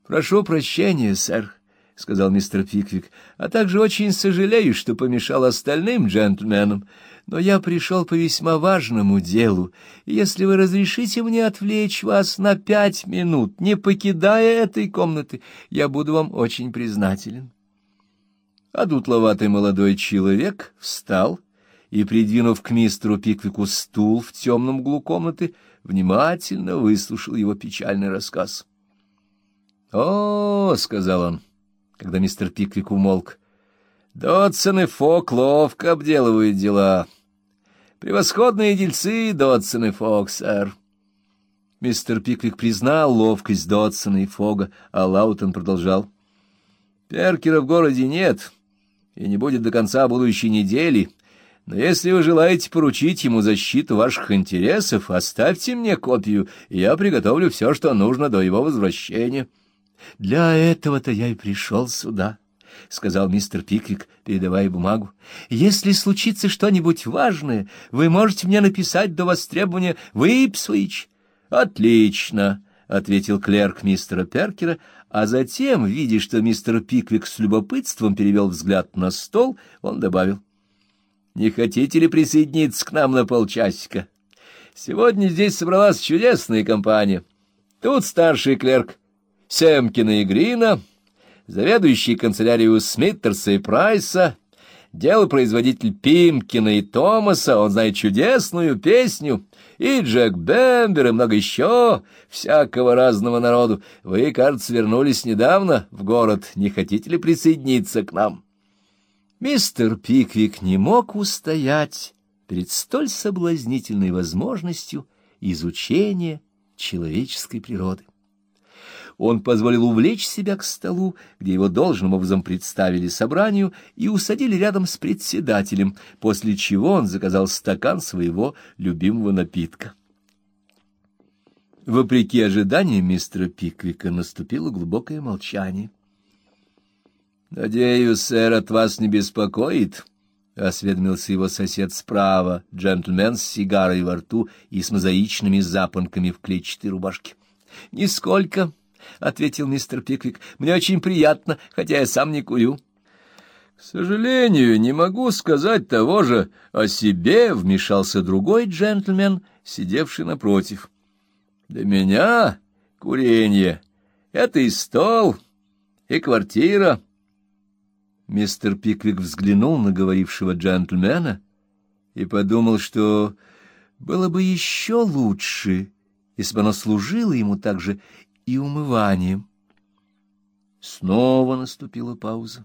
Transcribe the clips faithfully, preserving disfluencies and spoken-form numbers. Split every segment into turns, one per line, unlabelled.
— Прошу прощения, сэр, — сказал мистер Пиквик, — а также очень сожалею, что помешал остальным джентльменам, но я пришел по весьма важному делу, и если вы разрешите мне отвлечь вас на пять минут, не покидая этой комнаты, я буду вам очень признателен. А дутловатый молодой человек встал и, придвинув к мистеру Пиквику стул в темном углу комнаты, внимательно выслушал его печальный рассказ. — О, — сказал он, когда мистер Пиквик умолк, — Додсон и Фок ловко обделывают дела. Превосходные дельцы, Додсон и Фок, сэр. Мистер Пиквик признал ловкость Додсона и Фога, а Лаутон продолжал. — Перкера в городе нет, и не будет до конца будущей недели. Но если вы желаете поручить ему защиту ваших интересов, оставьте мне копию, и я приготовлю все, что нужно до его возвращения. — Для этого-то я и пришел сюда, — сказал мистер Пиквик, передавая бумагу. — Если случится что-нибудь важное, вы можете мне написать до востребования в Ипсвич. — Отлично, — ответил клерк мистера Перкера, а затем, видя, что мистер Пиквик с любопытством перевел взгляд на стол, он добавил. — Не хотите ли присоединиться к нам на полчасика? Сегодня здесь собралась чудесная компания. Тут старший клерк Семкина и Грина, заведующий канцелярией Смиттерса и Прайса, делопроизводитель Пимкина и Томаса, он знает чудесную песню, и Джек Бембер, и много еще всякого разного народу. Вы, кажется, вернулись недавно в город. Не хотите ли присоединиться к нам? Мистер Пиквик не мог устоять перед столь соблазнительной возможностью изучения человеческой природы. Он позволил увлечь себя к столу, где его должным образом представили собранию и усадили рядом с председателем, после чего он заказал стакан своего любимого напитка. Вопреки ожиданиям мистера Пиквика наступило глубокое молчание. — Надеюсь, сэр, от вас не беспокоит? — осведомился его сосед справа, джентльмен с сигарой во рту и с мозаичными запонками в клетчатой рубашке. — Нисколько, — ответил мистер Пиквик. — Мне очень приятно, хотя я сам не курю. — К сожалению, не могу сказать того же о себе, — вмешался другой джентльмен, сидевший напротив. — Для меня курение — это и стол, и квартира. Мистер Пиквик взглянул на говорившего джентльмена и подумал, что было бы еще лучше, если бы оно служило ему также и умыванием. Снова наступила пауза.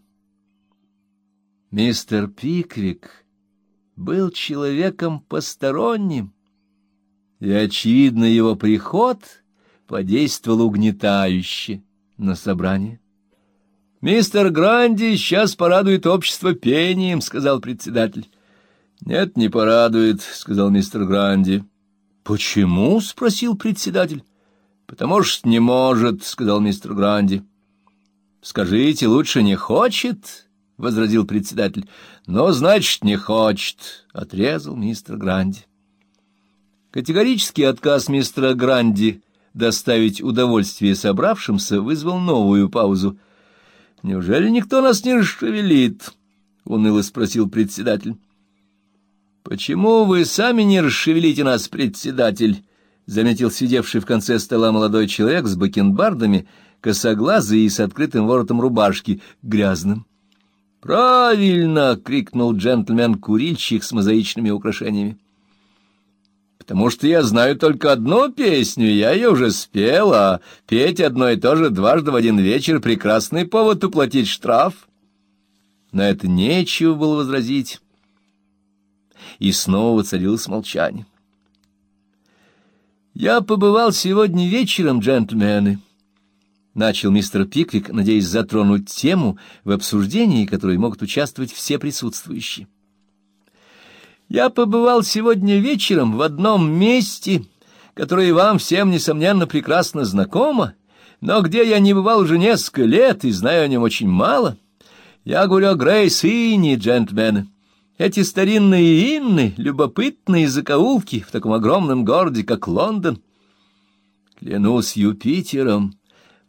Мистер Пиквик был человеком посторонним, и, очевидно, его приход подействовал угнетающе на собрание. — Мистер Гранди сейчас порадует общество пением, — сказал председатель. — Нет, не порадует, — сказал мистер Гранди. — Почему? — спросил председатель. — Потому что не может, — сказал мистер Гранди. — Скажите, лучше не хочет, — возразил председатель. — Но, значит, не хочет, — отрезал мистер Гранди. Категорический отказ мистера Гранди доставить удовольствие собравшимся вызвал новую паузу. — Неужели никто нас не расшевелит? — уныло спросил председатель. — Почему вы сами не расшевелите нас, председатель? — заметил сидевший в конце стола молодой человек с бакенбардами, косоглазый и с открытым воротом рубашки, грязным. — Правильно! — крикнул джентльмен-курильщик с мозаичными украшениями. — Потому что я знаю только одну песню, я ее уже спел, а петь одно и то же дважды в один вечер — прекрасный повод уплатить штраф. На это нечего было возразить. И снова воцарилось молчание. — Я побывал сегодня вечером, джентльмены, — начал мистер Пиквик, надеясь затронуть тему, в обсуждении которой могут участвовать все присутствующие. Я побывал сегодня вечером в одном месте, которое вам всем, несомненно, прекрасно знакомо, но где я не бывал уже несколько лет и знаю о нем очень мало. Я говорю о Грейс-Инне, джентльмены. Эти старинные инны, любопытные закоулки в таком огромном городе, как Лондон. Клянусь Юпитером, —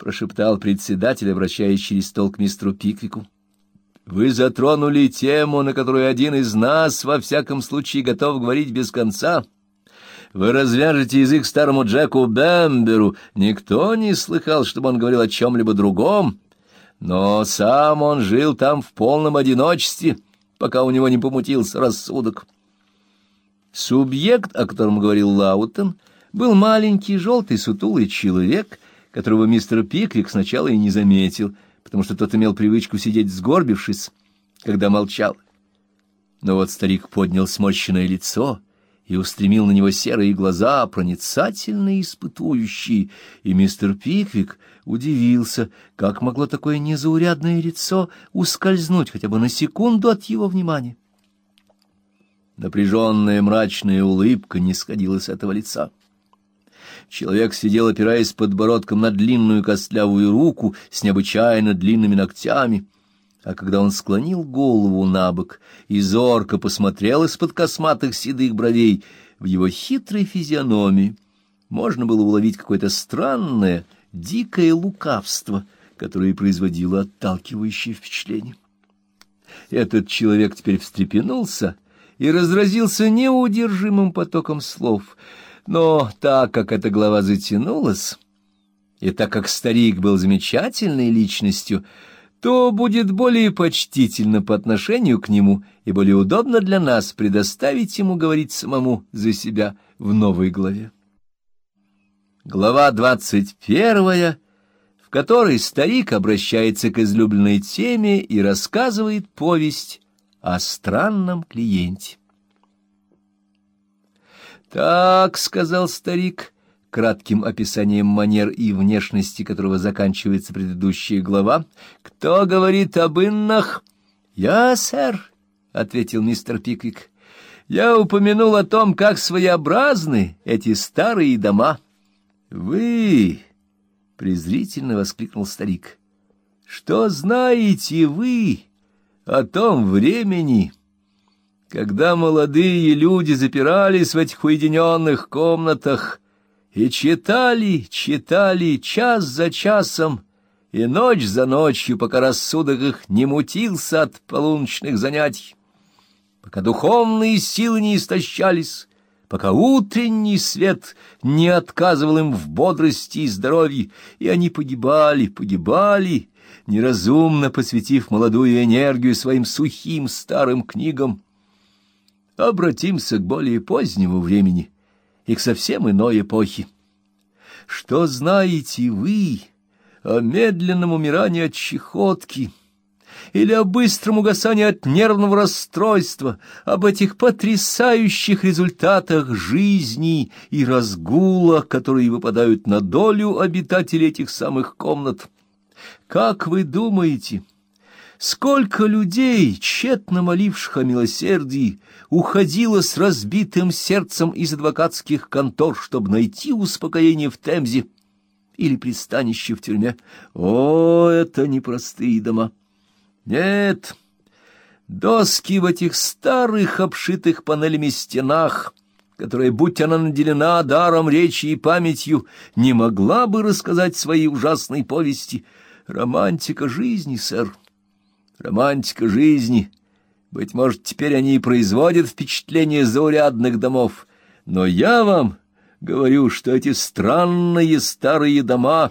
прошептал председатель, обращаясь через стол к мистеру Пиквику. — Вы затронули тему, на которую один из нас, во всяком случае, готов говорить без конца. Вы развяжете язык старому Джеку Бэмберу. Никто не слыхал, чтобы он говорил о чем-либо другом. Но сам он жил там в полном одиночестве, пока у него не помутился рассудок. Субъект, о котором говорил Лаутон, был маленький, желтый, сутулый человек, которого мистер Пиквик сначала и не заметил, потому что тот имел привычку сидеть сгорбившись, когда молчал. Но вот старик поднял сморщенное лицо и устремил на него серые глаза, проницательные и испытующие, и мистер Пиквик удивился, как могло такое незаурядное лицо ускользнуть хотя бы на секунду от его внимания. Напряженная мрачная улыбка не сходила с этого лица. Человек сидел, опираясь подбородком на длинную костлявую руку с необычайно длинными ногтями, а когда он склонил голову набок и зорко посмотрел из-под косматых седых бровей, в его хитрой физиономии можно было уловить какое-то странное, дикое лукавство, которое производило отталкивающее впечатление. Этот человек теперь встрепенулся и разразился неудержимым потоком слов, но так как эта глава затянулась, и так как старик был замечательной личностью, то будет более почтительно по отношению к нему и более удобно для нас предоставить ему говорить самому за себя в новой главе. Глава двадцать первая, в которой старик обращается к излюбленной теме и рассказывает повесть о странном клиенте. «Так», — сказал старик, кратким описанием манер и внешности которого заканчивается предыдущая глава, — «кто говорит об иннах?» «Я, сэр», — ответил мистер Пиквик. «Я упомянул о том, как своеобразны эти старые дома». «Вы», — презрительно воскликнул старик, — «что знаете вы о том времени, когда молодые люди запирались в этих уединенных комнатах и читали, читали час за часом и ночь за ночью, пока рассудок их не мутился от полуночных занятий, пока духовные силы не истощались, пока утренний свет не отказывал им в бодрости и здоровье, и они погибали, погибали, неразумно посвятив молодую энергию своим сухим старым книгам. Обратимся к более позднему времени и к совсем иной эпохе. Что знаете вы о медленном умирании от чахотки или о быстром угасании от нервного расстройства, об этих потрясающих результатах жизни и разгула, которые выпадают на долю обитателей этих самых комнат? Как вы думаете, сколько людей, тщетно моливших о милосердии, уходило с разбитым сердцем из адвокатских контор, чтобы найти успокоение в Темзе или пристанище в тюрьме? О, это непростые дома! Нет, доски в этих старых, обшитых панелями стенах, которая, будь она наделена даром речи и памятью, не могла бы рассказать свои ужасные повести. Романтика жизни, сэр. Романтика жизни. Быть может, теперь они и производят впечатление заурядных домов, но я вам говорю, что эти странные старые дома,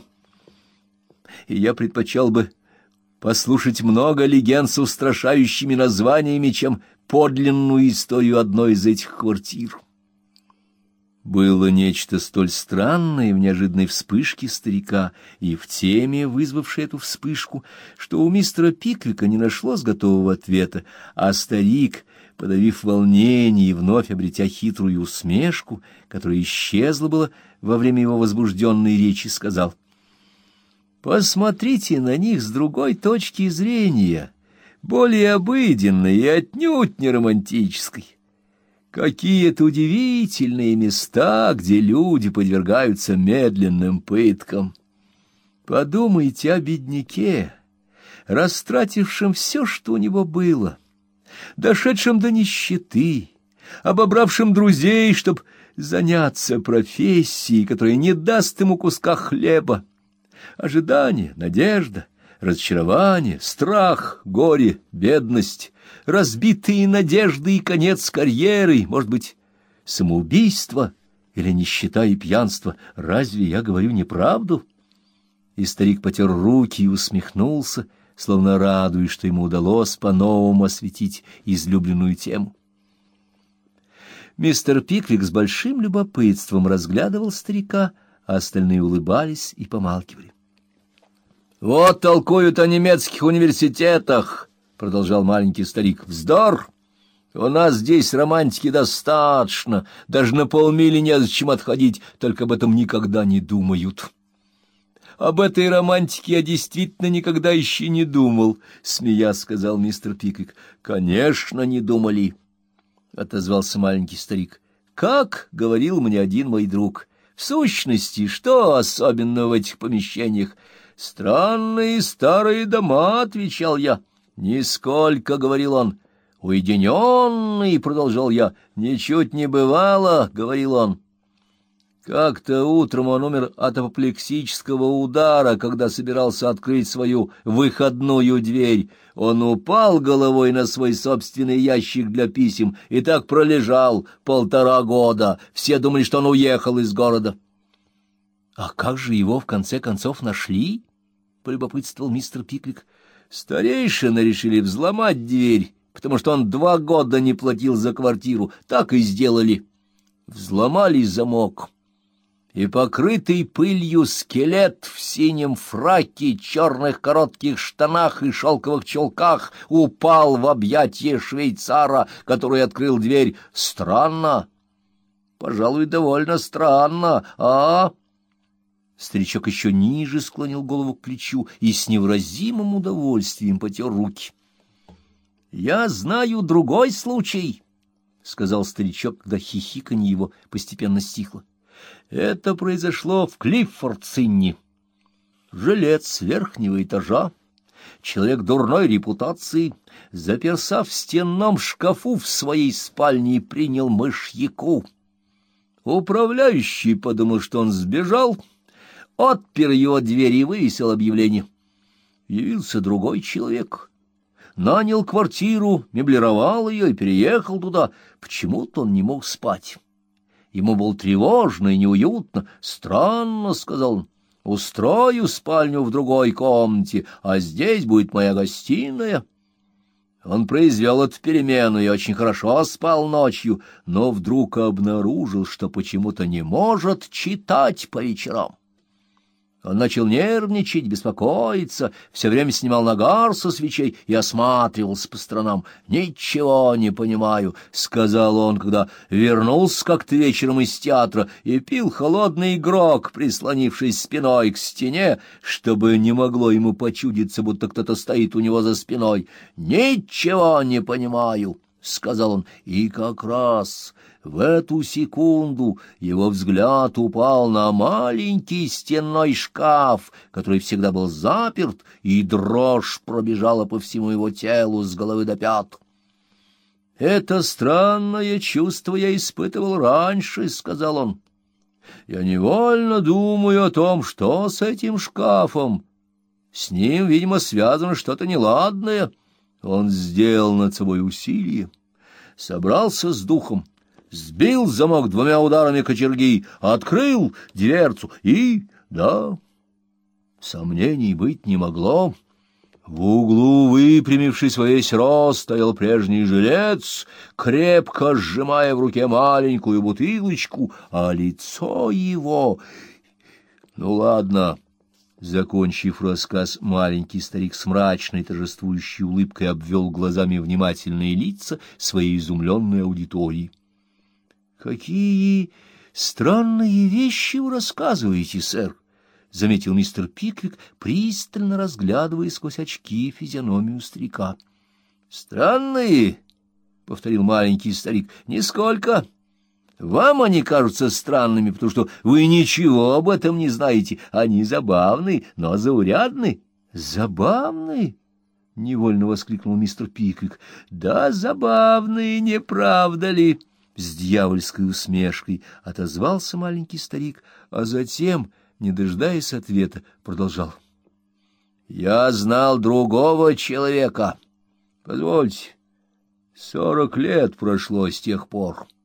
и я предпочел бы послушать много легенд с устрашающими названиями, чем подлинную историю одной из этих квартир. Было нечто столь странное в неожиданной вспышке старика и в теме, вызвавшей эту вспышку, что у мистера Пиквика не нашлось готового ответа, а старик, подавив волнение и вновь обретя хитрую усмешку, которая исчезла было во время его возбужденной речи, сказал: «Посмотрите на них с другой точки зрения, более обыденной и отнюдь не романтической. Какие-то удивительные места, где люди подвергаются медленным пыткам. Подумайте о бедняке, растратившем все, что у него было, дошедшем до нищеты, обобравшем друзей, чтобы заняться профессией, которая не даст ему куска хлеба, Ожидание, надежда, разочарование, страх, горе, бедность, разбитые надежды и конец карьеры, может быть, самоубийство или нищета и пьянство. Разве я говорю неправду? И старик потер руки и усмехнулся, словно радуясь, что ему удалось по-новому осветить излюбленную тему. Мистер Пиквик с большим любопытством разглядывал старика, а остальные улыбались и помалкивали. — Вот толкуют о немецких университетах, — продолжал маленький старик. — Вздор! У нас здесь романтики достаточно, даже на полмили незачем отходить, только об этом никогда не думают. — Об этой романтике я действительно никогда еще не думал, — смеясь сказал мистер Пиквик. — Конечно, не думали, — отозвался маленький старик. — Как говорил мне один мой друг, в сущности, что особенного в этих помещениях? — Странные старые дома, — отвечал я. — Нисколько, — говорил он. — Уединенный, — продолжал я. — Ничуть не бывало, — говорил он. Как-то утром он умер от апоплексического удара, когда собирался открыть свою выходную дверь. Он упал головой на свой собственный ящик для писем и так пролежал полтора года. Все думали, что он уехал из города. — А как же его в конце концов нашли? — полюбопытствовал мистер Пиквик. — Старейшины решили взломать дверь, потому что он два года не платил за квартиру. Так и сделали. Взломали замок. И покрытый пылью скелет в синем фраке, черных коротких штанах и шелковых чулках упал в объятия швейцара, который открыл дверь. Странно, пожалуй, довольно странно, а? Старичок еще ниже склонил голову к плечу и с невыразимым удовольствием потер руки. — Я знаю другой случай, — сказал старичок, когда хихиканье его постепенно стихло. Это произошло в Клиффордсинне. Жилец верхнего этажа, человек дурной репутации, заперся в стенном шкафу в своей спальне и принял мышьяку. Управляющий подумал, что он сбежал, отпер его дверь и вывесил объявление. Явился другой человек, нанял квартиру, меблировал ее и переехал туда. Почему-то он не мог спать. Ему было тревожно и неуютно. «Странно, — сказал он, — устрою спальню в другой комнате, а здесь будет моя гостиная». Он произвел эту перемену и очень хорошо спал ночью, но вдруг обнаружил, что почему-то не может читать по вечерам. Он начал нервничать, беспокоиться, все время снимал нагар со свечей и осматривался по сторонам. «Ничего не понимаю», — сказал он, когда вернулся как-то вечером из театра и пил холодный грог, прислонившись спиной к стене, чтобы не могло ему почудиться, будто кто-то стоит у него за спиной. «Ничего не понимаю», — сказал он, и как раз в эту секунду его взгляд упал на маленький стенной шкаф, который всегда был заперт, и дрожь пробежала по всему его телу с головы до пят. «Это странное чувство я испытывал раньше», — сказал он. «Я невольно думаю о том, что с этим шкафом. С ним, видимо, связано что-то неладное». Он сделал над собой усилие, собрался с духом, сбил замок двумя ударами кочерги, открыл дверцу и... да, сомнений быть не могло. В углу, выпрямившись во весь рост, стоял прежний жилец, крепко сжимая в руке маленькую бутылочку, а лицо его... Ну, ладно... Закончив рассказ, маленький старик с мрачной торжествующей улыбкой обвел глазами внимательные лица своей изумленной аудитории. — Какие странные вещи вы рассказываете, сэр! — заметил мистер Пиквик, пристально разглядывая сквозь очки физиономию старика. — Странные? — повторил маленький старик. — Нисколько. Вам они кажутся странными, потому что вы ничего об этом не знаете. Они забавны, но заурядны. — Забавны? — невольно воскликнул мистер Пиквик. — Да, забавные, не правда ли? С дьявольской усмешкой отозвался маленький старик, а затем не дожидаясь ответа, продолжал. «Я знал другого человека. Позвольте, сорок лет прошло с тех пор.